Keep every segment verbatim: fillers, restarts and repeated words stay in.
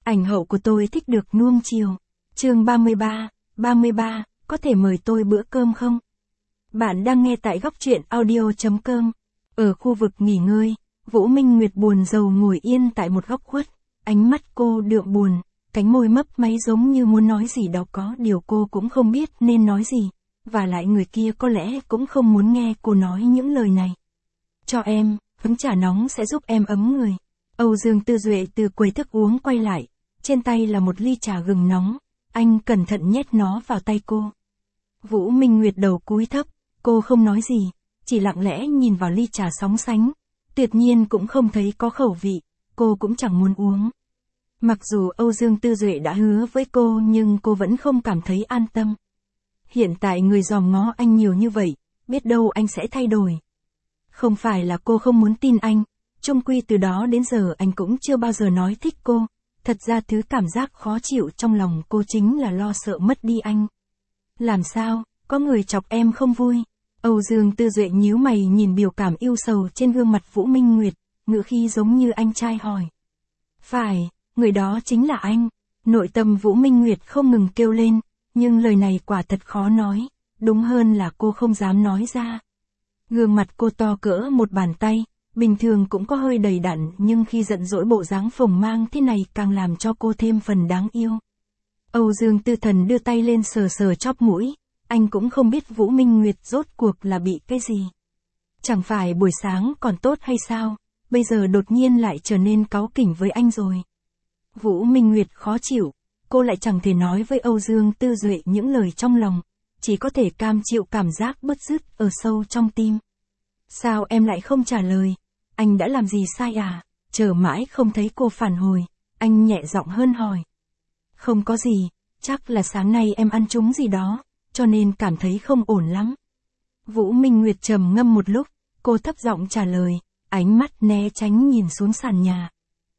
Ảnh hậu của tôi thích được nuông chiều. Chương ba mươi ba, ba mươi ba, có thể mời tôi bữa cơm không? Bạn đang nghe tại góc truyện audio chấm com. Ở khu vực nghỉ ngơi, Vũ Minh Nguyệt buồn rầu ngồi yên tại một góc khuất, ánh mắt cô đượm buồn, cánh môi mấp máy giống như muốn nói gì đó có điều cô cũng không biết nên nói gì, và lại người kia có lẽ cũng không muốn nghe cô nói những lời này. Cho em, hứng trà nóng sẽ giúp em ấm người. Âu Dương Tư Duệ từ quầy thức uống quay lại, trên tay là một ly trà gừng nóng, anh cẩn thận nhét nó vào tay cô. Vũ Minh Nguyệt đầu cúi thấp, cô không nói gì, chỉ lặng lẽ nhìn vào ly trà sóng sánh, tuyệt nhiên cũng không thấy có khẩu vị, cô cũng chẳng muốn uống. Mặc dù Âu Dương Tư Duệ đã hứa với cô nhưng cô vẫn không cảm thấy an tâm. Hiện tại người dòm ngó anh nhiều như vậy, biết đâu anh sẽ thay đổi. Không phải là cô không muốn tin anh, chung quy từ đó đến giờ anh cũng chưa bao giờ nói thích cô, thật ra thứ cảm giác khó chịu trong lòng cô chính là lo sợ mất đi anh. Làm sao, có người chọc em không vui? Âu Dương Tư Duệ nhíu mày nhìn biểu cảm ưu sầu trên gương mặt Vũ Minh Nguyệt, ngữ khí giống như anh trai hỏi. Phải, người đó chính là anh. Nội tâm Vũ Minh Nguyệt không ngừng kêu lên, nhưng lời này quả thật khó nói, đúng hơn là cô không dám nói ra. Gương mặt cô to cỡ một bàn tay, bình thường cũng có hơi đầy đặn nhưng khi giận dỗi bộ dáng phồng mang thế này càng làm cho cô thêm phần đáng yêu. Âu Dương Tư Thần đưa tay lên sờ sờ chóp mũi, anh cũng không biết Vũ Minh Nguyệt rốt cuộc là bị cái gì. Chẳng phải buổi sáng còn tốt hay sao, bây giờ đột nhiên lại trở nên cáu kỉnh với anh rồi. Vũ Minh Nguyệt khó chịu, cô lại chẳng thể nói với Âu Dương Tư Duệ những lời trong lòng, chỉ có thể cam chịu cảm giác bứt rứt ở sâu trong tim. Sao em lại không trả lời? Anh đã làm gì sai à? Chờ mãi không thấy cô phản hồi, anh nhẹ giọng hơn hỏi. Không có gì, chắc là sáng nay em ăn trúng gì đó, cho nên cảm thấy không ổn lắm. Vũ Minh Nguyệt trầm ngâm một lúc, cô thấp giọng trả lời, ánh mắt né tránh nhìn xuống sàn nhà.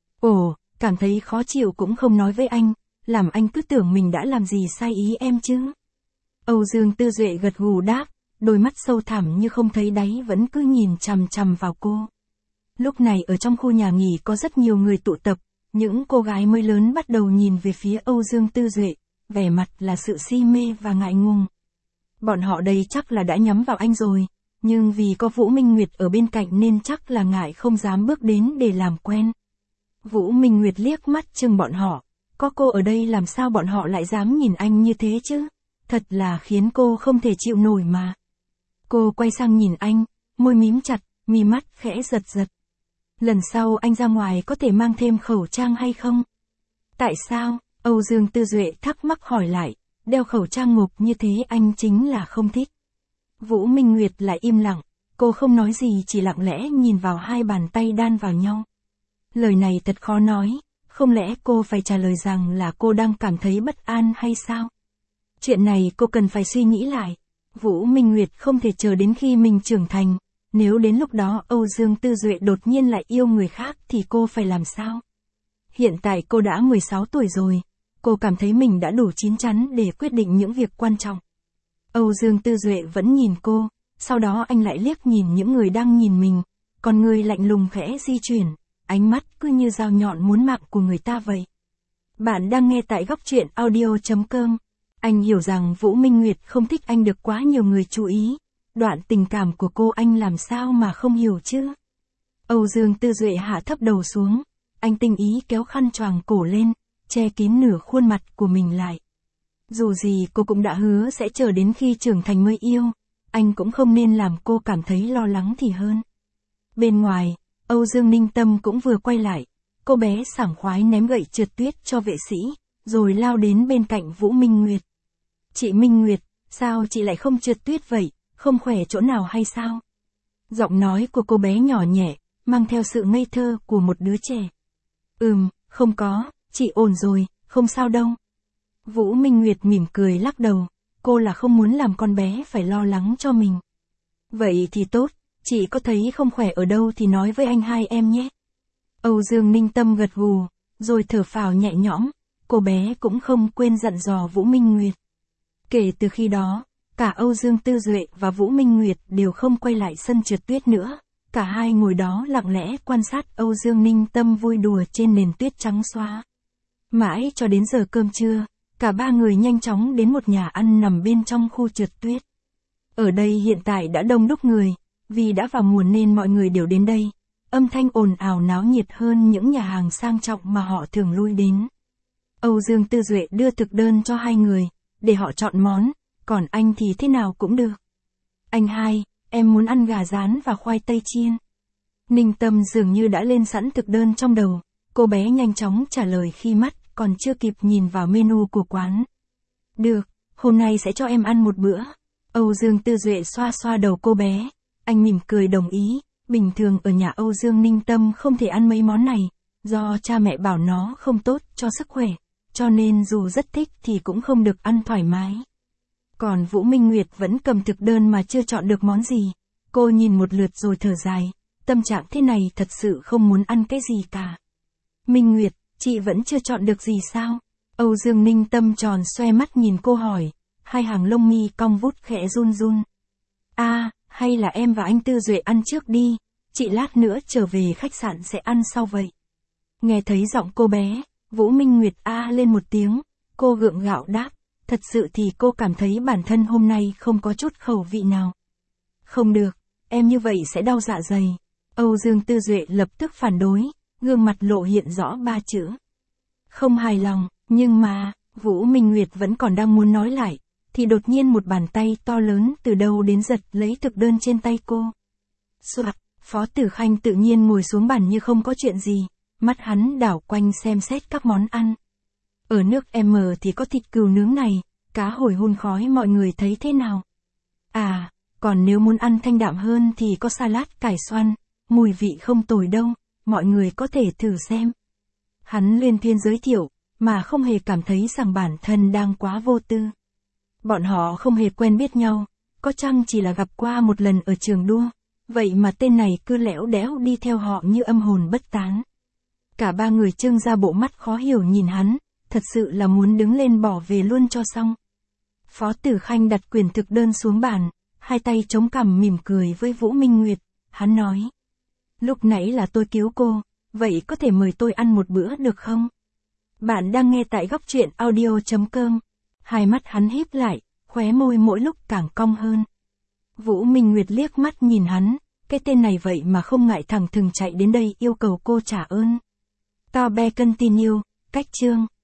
Ồ, cảm thấy khó chịu cũng không nói với anh, làm anh cứ tưởng mình đã làm gì sai ý em chứ. Âu Dương Tư Duệ gật gù đáp, đôi mắt sâu thẳm như không thấy đáy vẫn cứ nhìn chằm chằm vào cô. Lúc này ở trong khu nhà nghỉ có rất nhiều người tụ tập, những cô gái mới lớn bắt đầu nhìn về phía Âu Dương Tư Duệ, vẻ mặt là sự si mê và ngại ngùng. Bọn họ đây chắc là đã nhắm vào anh rồi, nhưng vì có Vũ Minh Nguyệt ở bên cạnh nên chắc là ngại không dám bước đến để làm quen. Vũ Minh Nguyệt liếc mắt chừng bọn họ, có cô ở đây làm sao bọn họ lại dám nhìn anh như thế chứ, thật là khiến cô không thể chịu nổi mà. Cô quay sang nhìn anh, môi mím chặt, mi mắt khẽ giật giật. Lần sau anh ra ngoài có thể mang thêm khẩu trang hay không? Tại sao? Âu Dương Tư Duệ thắc mắc hỏi lại, đeo khẩu trang ngộp như thế anh chính là không thích. Vũ Minh Nguyệt lại im lặng, cô không nói gì chỉ lặng lẽ nhìn vào hai bàn tay đan vào nhau. Lời này thật khó nói, không lẽ cô phải trả lời rằng là cô đang cảm thấy bất an hay sao? Chuyện này cô cần phải suy nghĩ lại. Vũ Minh Nguyệt không thể chờ đến khi mình trưởng thành, nếu đến lúc đó Âu Dương Tư Duệ đột nhiên lại yêu người khác thì cô phải làm sao? Hiện tại cô đã mười sáu tuổi rồi, cô cảm thấy mình đã đủ chín chắn để quyết định những việc quan trọng. Âu Dương Tư Duệ vẫn nhìn cô, sau đó anh lại liếc nhìn những người đang nhìn mình, còn người lạnh lùng khẽ di chuyển, ánh mắt cứ như dao nhọn muốn mạng của người ta vậy. Bạn đang nghe tại góc truyện audio chấm com. Anh hiểu rằng Vũ Minh Nguyệt không thích anh được quá nhiều người chú ý, đoạn tình cảm của cô anh làm sao mà không hiểu chứ. Âu Dương Tư Duệ hạ thấp đầu xuống, anh tinh ý kéo khăn choàng cổ lên, che kín nửa khuôn mặt của mình lại. Dù gì cô cũng đã hứa sẽ chờ đến khi trưởng thành mới yêu, anh cũng không nên làm cô cảm thấy lo lắng thì hơn. Bên ngoài, Âu Dương Ninh Tâm cũng vừa quay lại, cô bé sảng khoái ném gậy trượt tuyết cho vệ sĩ, rồi lao đến bên cạnh Vũ Minh Nguyệt. Chị Minh Nguyệt, sao chị lại không trượt tuyết vậy, không khỏe chỗ nào hay sao? Giọng nói của cô bé nhỏ nhẹ, mang theo sự ngây thơ của một đứa trẻ. Ừm, không có, chị ổn rồi, không sao đâu. Vũ Minh Nguyệt mỉm cười lắc đầu, cô là không muốn làm con bé phải lo lắng cho mình. Vậy thì tốt, chị có thấy không khỏe ở đâu thì nói với anh hai em nhé. Âu Dương Ninh Tâm gật gù, rồi thở phào nhẹ nhõm, cô bé cũng không quên dặn dò Vũ Minh Nguyệt. Kể từ khi đó, cả Âu Dương Tư Duệ và Vũ Minh Nguyệt đều không quay lại sân trượt tuyết nữa, cả hai ngồi đó lặng lẽ quan sát Âu Dương Ninh Tâm vui đùa trên nền tuyết trắng xóa. Mãi cho đến giờ cơm trưa, cả ba người nhanh chóng đến một nhà ăn nằm bên trong khu trượt tuyết. Ở đây hiện tại đã đông đúc người, vì đã vào mùa nên mọi người đều đến đây. Âm thanh ồn ào náo nhiệt hơn những nhà hàng sang trọng mà họ thường lui đến. Âu Dương Tư Duệ đưa thực đơn cho hai người, để họ chọn món, còn anh thì thế nào cũng được. Anh hai, em muốn ăn gà rán và khoai tây chiên. Ninh Tâm dường như đã lên sẵn thực đơn trong đầu, cô bé nhanh chóng trả lời khi mắt còn chưa kịp nhìn vào menu của quán. Được, hôm nay sẽ cho em ăn một bữa. Âu Dương Tư Duệ xoa xoa đầu cô bé, anh mỉm cười đồng ý. Bình thường ở nhà Âu Dương Ninh Tâm không thể ăn mấy món này, do cha mẹ bảo nó không tốt cho sức khỏe, cho nên dù rất thích thì cũng không được ăn thoải mái. Còn Vũ Minh Nguyệt vẫn cầm thực đơn mà chưa chọn được món gì. Cô nhìn một lượt rồi thở dài, tâm trạng thế này thật sự không muốn ăn cái gì cả. Minh Nguyệt, chị vẫn chưa chọn được gì sao? Âu Dương Ninh Tâm tròn xoe mắt nhìn cô hỏi, hai hàng lông mi cong vút khẽ run run. À, hay là em và anh Tư Duệ ăn trước đi, chị lát nữa trở về khách sạn sẽ ăn sau vậy. Nghe thấy giọng cô bé, Vũ Minh Nguyệt a lên một tiếng, cô gượng gạo đáp, thật sự thì cô cảm thấy bản thân hôm nay không có chút khẩu vị nào. Không được, em như vậy sẽ đau dạ dày. Âu Dương Tư Duệ lập tức phản đối, gương mặt lộ hiện rõ ba chữ. Không hài lòng, nhưng mà, Vũ Minh Nguyệt vẫn còn đang muốn nói lại, thì đột nhiên một bàn tay to lớn từ đâu đến giật lấy thực đơn trên tay cô. Soạt, Phó Tử Khanh tự nhiên ngồi xuống bàn như không có chuyện gì, mắt hắn đảo quanh xem xét các món ăn. Ở nước M thì có thịt cừu nướng này, cá hồi hun khói mọi người thấy thế nào? À, còn nếu muốn ăn thanh đạm hơn thì có salad cải xoăn, mùi vị không tồi đâu, mọi người có thể thử xem. Hắn liên thuyên giới thiệu, mà không hề cảm thấy rằng bản thân đang quá vô tư. Bọn họ không hề quen biết nhau, có chăng chỉ là gặp qua một lần ở trường đua, vậy mà tên này cứ lẽo đẽo đi theo họ như âm hồn bất tán. Cả ba người trưng ra bộ mắt khó hiểu nhìn hắn, thật sự là muốn đứng lên bỏ về luôn cho xong. Phó Tử Khanh đặt quyển thực đơn xuống bàn, hai tay chống cằm mỉm cười với Vũ Minh Nguyệt, hắn nói. Lúc nãy là tôi cứu cô, vậy có thể mời tôi ăn một bữa được không? Bạn đang nghe tại góc truyện audio chấm com. Hai mắt hắn híp lại, khóe môi mỗi lúc càng cong hơn. Vũ Minh Nguyệt liếc mắt nhìn hắn, cái tên này vậy mà không ngại thẳng thừng chạy đến đây yêu cầu cô trả ơn. To be continue, cách chương.